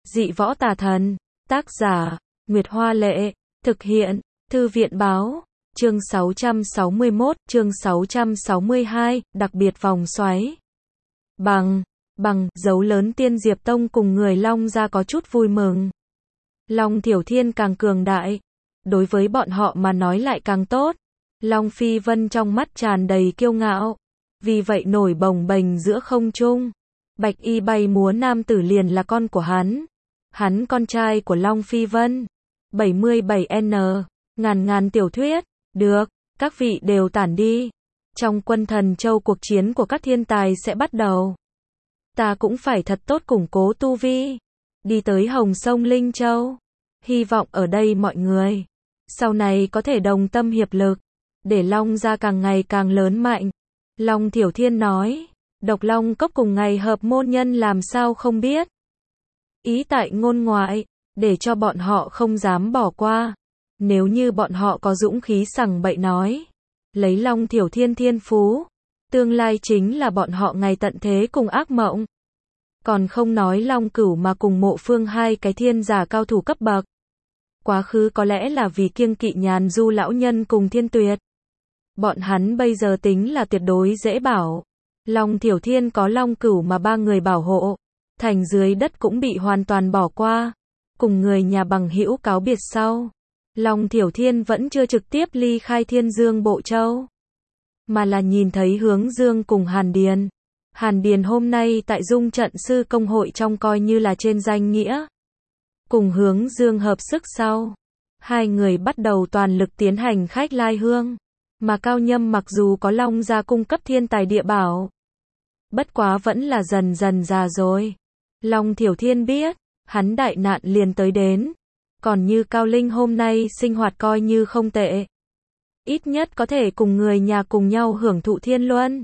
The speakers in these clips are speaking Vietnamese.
Dị võ tà thần. Tác giả, Nguyệt Hoa Lệ. Thực hiện, Thư viện Báo. Chương 661, chương 662, đặc biệt vòng xoáy. Bằng, dấu lớn Tiên Diệp Tông cùng người Long gia có chút vui mừng. Long Thiểu Thiên càng cường đại, đối với bọn họ mà nói lại càng tốt. Long Phi Vân trong mắt tràn đầy kiêu ngạo, vì vậy nổi bồng bềnh giữa không trung. Bạch y bay múa nam tử liền là con của hắn con trai của Long Phi Vân. 77N, ngàn tiểu thuyết, được, các vị đều tản đi. Trong Quân Thần Châu cuộc chiến của các thiên tài sẽ bắt đầu. Ta cũng phải thật tốt củng cố tu vi, đi tới Hồng Sông Linh Châu. Hy vọng ở đây mọi người sau này có thể đồng tâm hiệp lực, để Long gia càng ngày càng lớn mạnh. Long Thiểu Thiên nói, Độc Long Cốc cùng ngày hợp môn nhân làm sao không biết. Ý tại ngôn ngoại, để cho bọn họ không dám bỏ qua. Nếu như bọn họ có dũng khí sằng bậy nói, lấy Long Thiểu Thiên thiên phú, tương lai chính là bọn họ ngày tận thế cùng ác mộng. Còn không nói Long Cửu mà cùng Mộ Phương hai cái thiên giả cao thủ cấp bậc. Quá khứ có lẽ là vì kiêng kỵ Nhàn Du lão nhân cùng Thiên Tuyệt. Bọn hắn bây giờ tính là tuyệt đối dễ bảo. Long Thiểu Thiên có Long Cửu mà ba người bảo hộ, thành dưới đất cũng bị hoàn toàn bỏ qua. Cùng người nhà bằng hữu cáo biệt sau, Long Thiểu Thiên vẫn chưa trực tiếp ly khai Thiên Dương Bộ Châu, mà là nhìn thấy Hướng Dương cùng Hàn Điền. Hàn Điền hôm nay tại Dung Trận Sư Công hội trong coi như là trên danh nghĩa. Cùng Hướng Dương hợp sức sau, hai người bắt đầu toàn lực tiến hành khách lai hương. Mà Cao Nhâm mặc dù có Long gia cung cấp thiên tài địa bảo, bất quá vẫn là dần dần già rồi. Long Thiểu Thiên biết, hắn đại nạn liền tới đến. Còn như Cao Linh hôm nay sinh hoạt coi như không tệ. Ít nhất có thể cùng người nhà cùng nhau hưởng thụ thiên luân.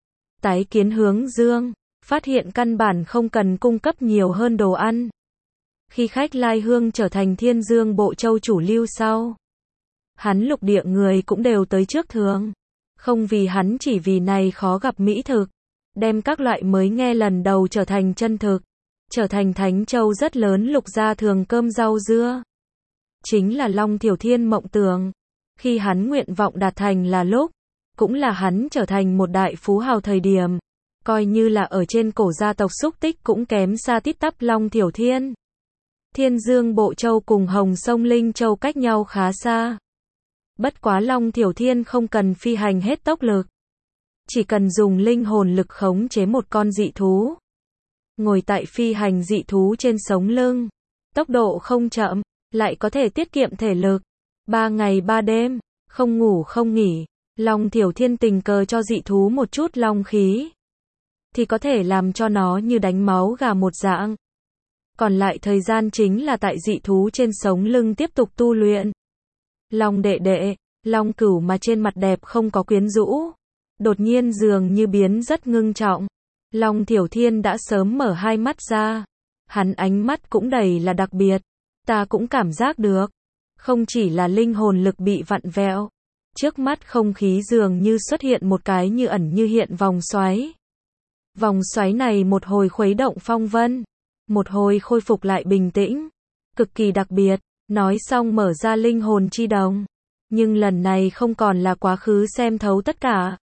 Tái kiến Hướng Dương, phát hiện căn bản không cần cung cấp nhiều hơn đồ ăn. Khi khách lai hương trở thành Thiên Dương Bộ Châu chủ lưu sau, hắn lục địa người cũng đều tới trước thường. Không vì hắn chỉ vì này khó gặp mỹ thực, đem các loại mới nghe lần đầu trở thành chân thực, trở thành Thánh Châu rất lớn lục gia thường cơm rau dưa. Chính là Long Thiểu Thiên mộng tưởng. Khi hắn nguyện vọng đạt thành là lúc, cũng là hắn trở thành một đại phú hào thời điểm. Coi như là ở trên cổ gia tộc xúc tích cũng kém xa tít tắp Long Thiểu Thiên. Thiên Dương Bộ Châu cùng Hồng Sông Linh Châu cách nhau khá xa. Bất quá Long Thiểu Thiên không cần phi hành hết tốc lực, chỉ cần dùng linh hồn lực khống chế một con dị thú, ngồi tại phi hành dị thú trên sống lưng, tốc độ không chậm, lại có thể tiết kiệm thể lực. 3 ngày 3 đêm, không ngủ không nghỉ. Long Thiểu Thiên tình cờ cho dị thú một chút long khí, thì có thể làm cho nó như đánh máu gà một dạng. Còn lại thời gian chính là tại dị thú trên sống lưng tiếp tục tu luyện. Long đệ đệ, Long Cửu mà trên mặt đẹp không có quyến rũ, đột nhiên dường như biến rất ngưng trọng. Long Thiểu Thiên đã sớm mở hai mắt ra, hắn ánh mắt cũng đầy là đặc biệt. Ta cũng cảm giác được, không chỉ là linh hồn lực bị vặn vẹo, trước mắt không khí dường như xuất hiện một cái như ẩn như hiện vòng xoáy. Vòng xoáy này một hồi khuấy động phong vân, một hồi khôi phục lại bình tĩnh, cực kỳ đặc biệt. Nói xong mở ra linh hồn chi đồng, nhưng lần này không còn là quá khứ xem thấu tất cả,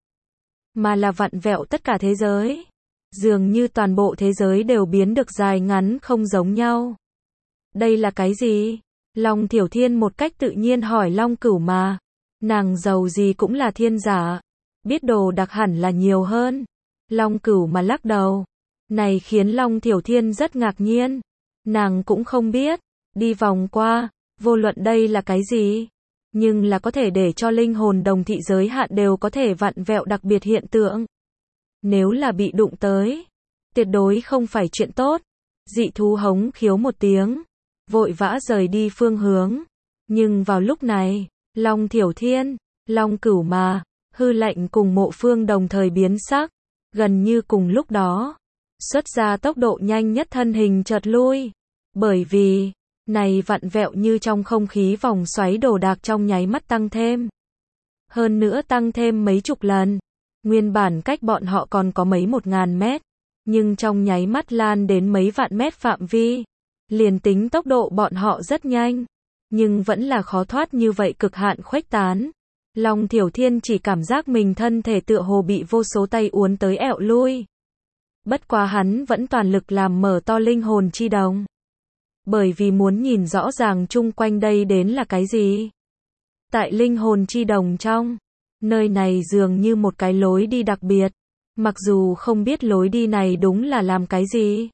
mà là vặn vẹo tất cả thế giới. Dường như toàn bộ thế giới đều biến được dài ngắn không giống nhau. Đây là cái gì? Long Thiểu Thiên một cách tự nhiên hỏi Long Cửu mà. Nàng giàu gì cũng là thiên giả, biết đồ đặc hẳn là nhiều hơn. Long Cửu mà lắc đầu. Này khiến Long Thiểu Thiên rất ngạc nhiên. Nàng cũng không biết. Đi vòng qua, vô luận đây là cái gì, nhưng là có thể để cho linh hồn đồng thị giới hạn đều có thể vặn vẹo đặc biệt hiện tượng. Nếu là bị đụng tới, tuyệt đối không phải chuyện tốt. Dị thú hống khiếu một tiếng, vội vã rời đi phương hướng. Nhưng vào lúc này, Long Thiểu Thiên, Long Cửu mà, Hư Lệnh cùng Mộ Phương đồng thời biến sắc. Gần như cùng lúc đó, xuất ra tốc độ nhanh nhất thân hình chợt lui. Bởi vì này vặn vẹo như trong không khí vòng xoáy đồ đạc trong nháy mắt tăng thêm. Hơn nữa tăng thêm mấy chục lần. Nguyên bản cách bọn họ còn có mấy 1000 mét, nhưng trong nháy mắt lan đến mấy vạn mét phạm vi. Liền tính tốc độ bọn họ rất nhanh, nhưng vẫn là khó thoát như vậy cực hạn khuếch tán. Long Thiểu Thiên chỉ cảm giác mình thân thể tựa hồ bị vô số tay uốn tới ẹo lui. Bất quá hắn vẫn toàn lực làm mở to linh hồn chi đồng. Bởi vì muốn nhìn rõ ràng chung quanh đây đến là cái gì. Tại linh hồn chi đồng trong, nơi này dường như một cái lối đi đặc biệt. Mặc dù không biết lối đi này đúng là làm cái gì.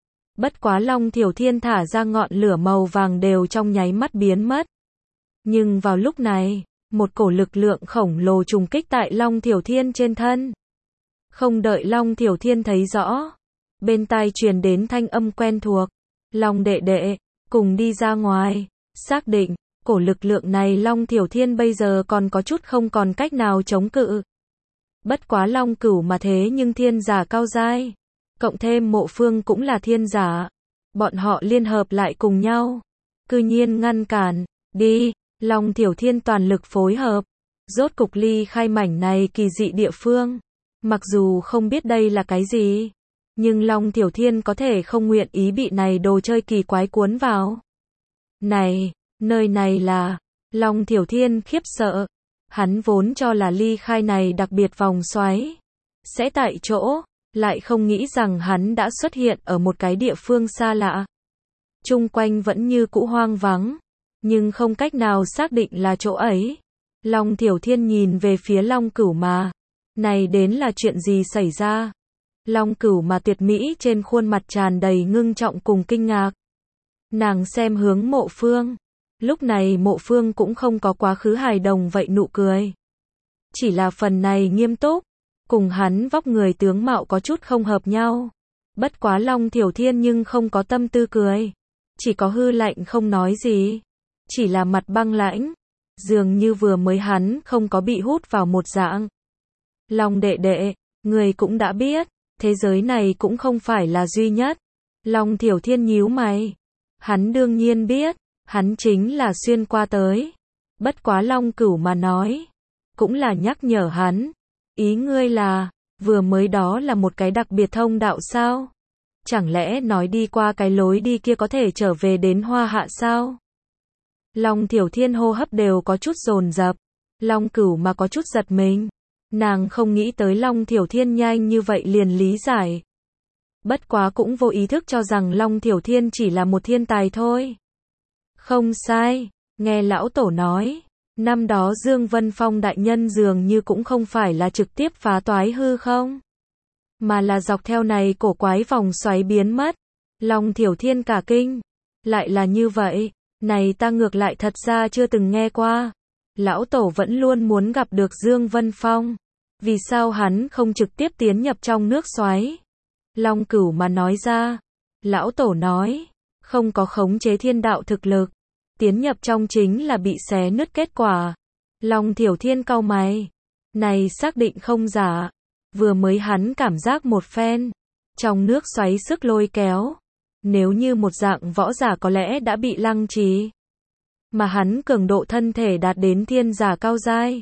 Bất quá Long Thiểu Thiên thả ra ngọn lửa màu vàng đều trong nháy mắt biến mất. Nhưng vào lúc này, một cổ lực lượng khổng lồ trùng kích tại Long Thiểu Thiên trên thân. Không đợi Long Thiểu Thiên thấy rõ, bên tai truyền đến thanh âm quen thuộc. Long đệ đệ, cùng đi ra ngoài. Xác định, cổ lực lượng này Long Thiểu Thiên bây giờ còn có chút không còn cách nào chống cự. Bất quá Long Cửu mà thế nhưng thiên giả cao giai. Cộng thêm Mộ Phương cũng là thiên giả. Bọn họ liên hợp lại cùng nhau. Cư nhiên ngăn cản. Đi, Long Thiểu Thiên toàn lực phối hợp. Rốt cục ly khai mảnh này kỳ dị địa phương. Mặc dù không biết đây là cái gì. Nhưng Long Thiểu Thiên có thể không nguyện ý bị này đồ chơi kỳ quái cuốn vào. Này, nơi này là... Long Thiểu Thiên khiếp sợ. Hắn vốn cho là ly khai này đặc biệt vòng xoáy. Sẽ tại chỗ. Lại không nghĩ rằng hắn đã xuất hiện ở một cái địa phương xa lạ. Chung quanh vẫn như cũ hoang vắng. Nhưng không cách nào xác định là chỗ ấy. Long Thiểu Thiên nhìn về phía Long Cửu mà. Này đến là chuyện gì xảy ra? Long Cửu mà tuyệt mỹ trên khuôn mặt tràn đầy ngưng trọng cùng kinh ngạc. Nàng xem hướng Mộ Phương. Lúc này Mộ Phương cũng không có quá khứ hài đồng vậy nụ cười. Chỉ là phần này nghiêm túc. Cùng hắn vóc người tướng mạo có chút không hợp nhau. Bất quá Long Thiểu Thiên nhưng không có tâm tư cười. Chỉ có hư lạnh không nói gì. Chỉ là mặt băng lãnh. Dường như vừa mới hắn không có bị hút vào một dạng. Long đệ đệ, người cũng đã biết. Thế giới này cũng không phải là duy nhất. Long Thiểu Thiên nhíu mày. Hắn đương nhiên biết. Hắn chính là xuyên qua tới. Bất quá Long Cửu mà nói. Cũng là nhắc nhở hắn. Ý ngươi là, vừa mới đó là một cái đặc biệt thông đạo sao? Chẳng lẽ nói đi qua cái lối đi kia có thể trở về đến Hoa Hạ sao? Long Thiểu Thiên hô hấp đều có chút dồn dập. Long Cửu mà có chút giật mình. Nàng không nghĩ tới Long Thiểu Thiên nhanh như vậy liền lý giải. Bất quá cũng vô ý thức cho rằng Long Thiểu Thiên chỉ là một thiên tài thôi. Không sai, nghe lão tổ nói. Năm đó Dương Vân Phong đại nhân dường như cũng không phải là trực tiếp phá toái hư không? Mà là dọc theo này cổ quái vòng xoáy biến mất. Long Thiểu Thiên cả kinh. Lại là như vậy, này ta ngược lại thật ra chưa từng nghe qua. Lão tổ vẫn luôn muốn gặp được Dương Vân Phong. Vì sao hắn không trực tiếp tiến nhập trong nước xoáy? Long Cửu mà nói ra. Lão tổ nói, không có khống chế thiên đạo thực lực. Tiến nhập trong chính là bị xé nứt kết quả. Long Thiểu Thiên cau mày. Này xác định không giả. Vừa mới hắn cảm giác một phen. Trong nước xoáy sức lôi kéo. Nếu như một dạng võ giả có lẽ đã bị lăng trì. Mà hắn cường độ thân thể đạt đến thiên giả cao giai.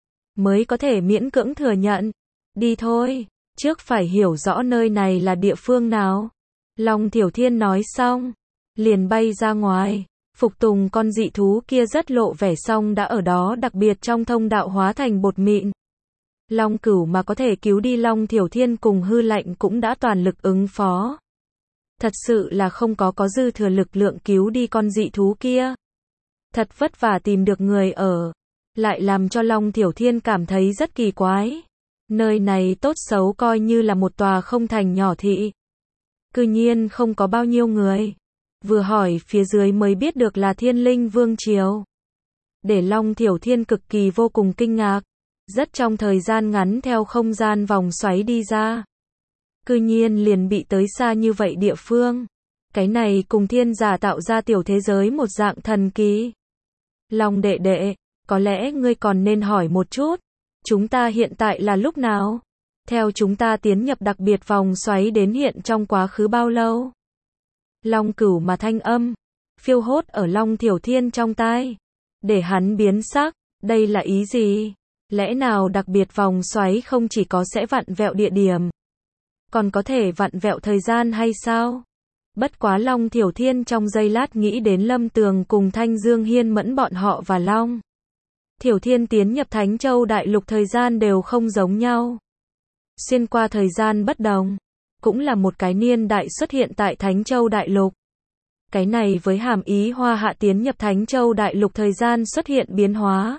Mới có thể miễn cưỡng thừa nhận. Đi thôi. Trước phải hiểu rõ nơi này là địa phương nào. Long Thiểu Thiên nói xong. Liền bay ra ngoài. Phục tùng con dị thú kia rất lộ vẻ xong đã ở đó đặc biệt trong thông đạo hóa thành bột mịn. Long Cửu mà có thể cứu đi Long Thiểu Thiên cùng hư lạnh cũng đã toàn lực ứng phó. Thật sự là không có dư thừa lực lượng cứu đi con dị thú kia. Thật vất vả tìm được người ở. Lại làm cho Long Thiểu Thiên cảm thấy rất kỳ quái. Nơi này tốt xấu coi như là một tòa không thành nhỏ thị. Cư nhiên không có bao nhiêu người. Vừa hỏi phía dưới mới biết được là Thiên Linh Vương Triều. Để Long Thiểu Thiên cực kỳ vô cùng kinh ngạc. Rất trong thời gian ngắn theo không gian vòng xoáy đi ra. Cư nhiên liền bị tới xa như vậy địa phương. Cái này cùng thiên giả tạo ra tiểu thế giới một dạng thần kỳ. Long đệ đệ, có lẽ ngươi còn nên hỏi một chút. Chúng ta hiện tại là lúc nào? Theo chúng ta tiến nhập đặc biệt vòng xoáy đến hiện trong quá khứ bao lâu? Long Cửu mà thanh âm. Phiêu hốt ở Long Thiểu Thiên trong tai. Để hắn biến sắc. Đây là ý gì? Lẽ nào đặc biệt vòng xoáy không chỉ có sẽ vặn vẹo địa điểm, còn có thể vặn vẹo thời gian hay sao? Bất quá Long Thiểu Thiên trong giây lát nghĩ đến Lâm Tường cùng Thanh Dương Hiên Mẫn bọn họ và Long Thiểu Thiên tiến nhập Thánh Châu Đại Lục thời gian đều không giống nhau. Xuyên qua thời gian bất đồng, cũng là một cái niên đại xuất hiện tại Thánh Châu Đại Lục. Cái này với hàm ý Hoa Hạ tiến nhập Thánh Châu Đại Lục thời gian xuất hiện biến hóa.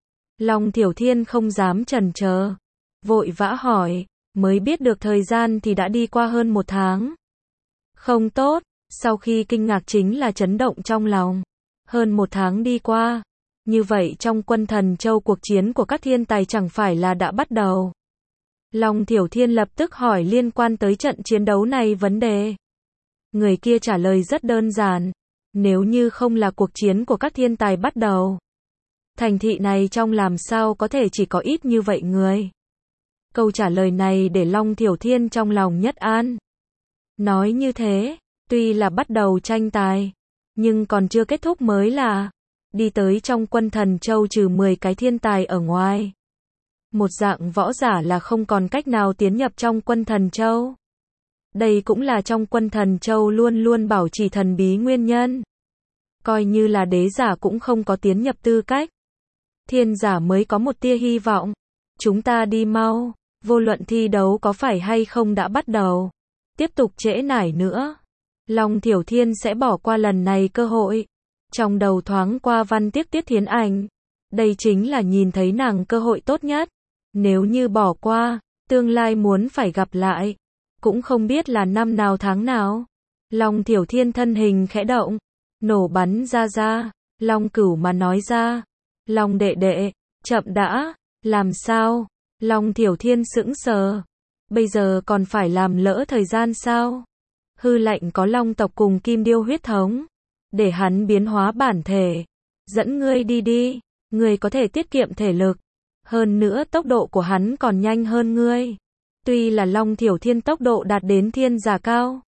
Long Thiểu Thiên không dám chần chờ, vội vã hỏi, mới biết được thời gian thì đã đi qua hơn 1 tháng. Không tốt, sau khi kinh ngạc chính là chấn động trong lòng. Hơn 1 tháng đi qua, như vậy trong Quân Thần Châu cuộc chiến của các thiên tài chẳng phải là đã bắt đầu. Long Thiểu Thiên lập tức hỏi liên quan tới trận chiến đấu này vấn đề. Người kia trả lời rất đơn giản, nếu như không là cuộc chiến của các thiên tài bắt đầu, thành thị này trong làm sao có thể chỉ có ít như vậy người. Câu trả lời này để Long Thiểu Thiên trong lòng nhất an. Nói như thế, tuy là bắt đầu tranh tài, nhưng còn chưa kết thúc mới là đi tới trong Quân Thần Châu trừ 10 cái thiên tài ở ngoài. Một dạng võ giả là không còn cách nào tiến nhập trong Quân Thần Châu. Đây cũng là trong Quân Thần Châu luôn luôn bảo trì thần bí nguyên nhân. Coi như là đế giả cũng không có tiến nhập tư cách. Thiên giả mới có một tia hy vọng. Chúng ta đi mau, vô luận thi đấu có phải hay không đã bắt đầu. Tiếp tục trễ nải nữa, Long Thiểu Thiên sẽ bỏ qua lần này cơ hội. Trong đầu thoáng qua văn tiếc Tiết Thiến Ảnh. Đây chính là nhìn thấy nàng cơ hội tốt nhất. Nếu như bỏ qua, tương lai muốn phải gặp lại, cũng không biết là năm nào tháng nào. Long Thiểu Thiên thân hình khẽ động, nổ bắn ra, Long Cửu mà nói ra. Long đệ đệ, chậm đã, làm sao? Long Thiểu Thiên sững sờ. Bây giờ còn phải làm lỡ thời gian sao? Hư Lạnh có Long tộc cùng Kim Điêu huyết thống, để hắn biến hóa bản thể. Dẫn ngươi đi, ngươi có thể tiết kiệm thể lực. Hơn nữa tốc độ của hắn còn nhanh hơn ngươi. Tuy là Long Thiểu Thiên tốc độ đạt đến thiên giả cao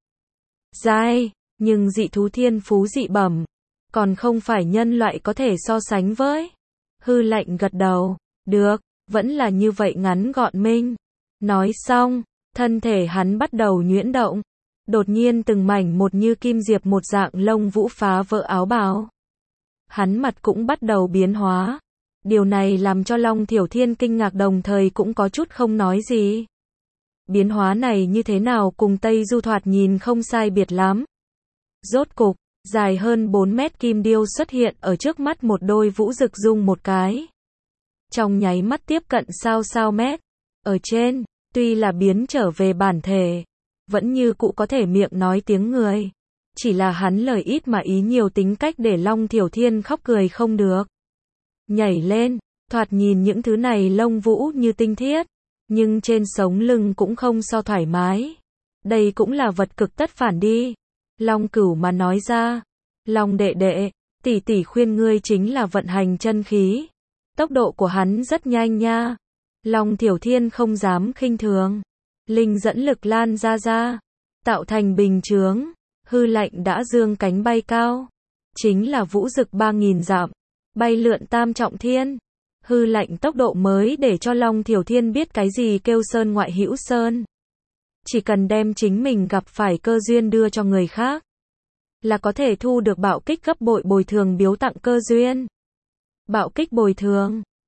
giai, nhưng dị thú thiên phú dị bẩm, còn không phải nhân loại có thể so sánh với. Hư Lạnh gật đầu, được, vẫn là như vậy ngắn gọn minh. Nói xong, thân thể hắn bắt đầu nhuyễn động. Đột nhiên từng mảnh một như kim diệp một dạng lông vũ phá vỡ áo bào. Hắn mặt cũng bắt đầu biến hóa. Điều này làm cho Long Thiểu Thiên kinh ngạc đồng thời cũng có chút không nói gì. Biến hóa này như thế nào cùng Tây Du thoạt nhìn không sai biệt lắm. Rốt cục, dài hơn 4 mét kim điêu xuất hiện ở trước mắt một đôi vũ rực rung một cái. Trong nháy mắt tiếp cận sao mét. Ở trên, tuy là biến trở về bản thể, vẫn như cũ có thể miệng nói tiếng người. Chỉ là hắn lời ít mà ý nhiều tính cách để Long Thiểu Thiên khóc cười không được. Nhảy lên, thoạt nhìn những thứ này lông vũ như tinh thiết, nhưng trên sống lưng cũng không so thoải mái. Đây cũng là vật cực tất phản đi. Long Cửu mà nói ra, Long đệ đệ, tỷ tỷ khuyên ngươi chính là vận hành chân khí. Tốc độ của hắn rất nhanh nha. Long Thiểu Thiên không dám khinh thường. Linh dẫn lực lan ra, tạo thành bình chướng. Hư Lạnh đã dương cánh bay cao. Chính là vũ rực 3000 dặm. Bay lượn tam trọng thiên. Hư Lạnh tốc độ mới để cho Long Thiểu Thiên biết cái gì kêu sơn ngoại hữu sơn. Chỉ cần đem chính mình gặp phải cơ duyên đưa cho người khác, là có thể thu được bạo kích gấp bội bồi thường biếu tặng cơ duyên. Bạo kích bồi thường,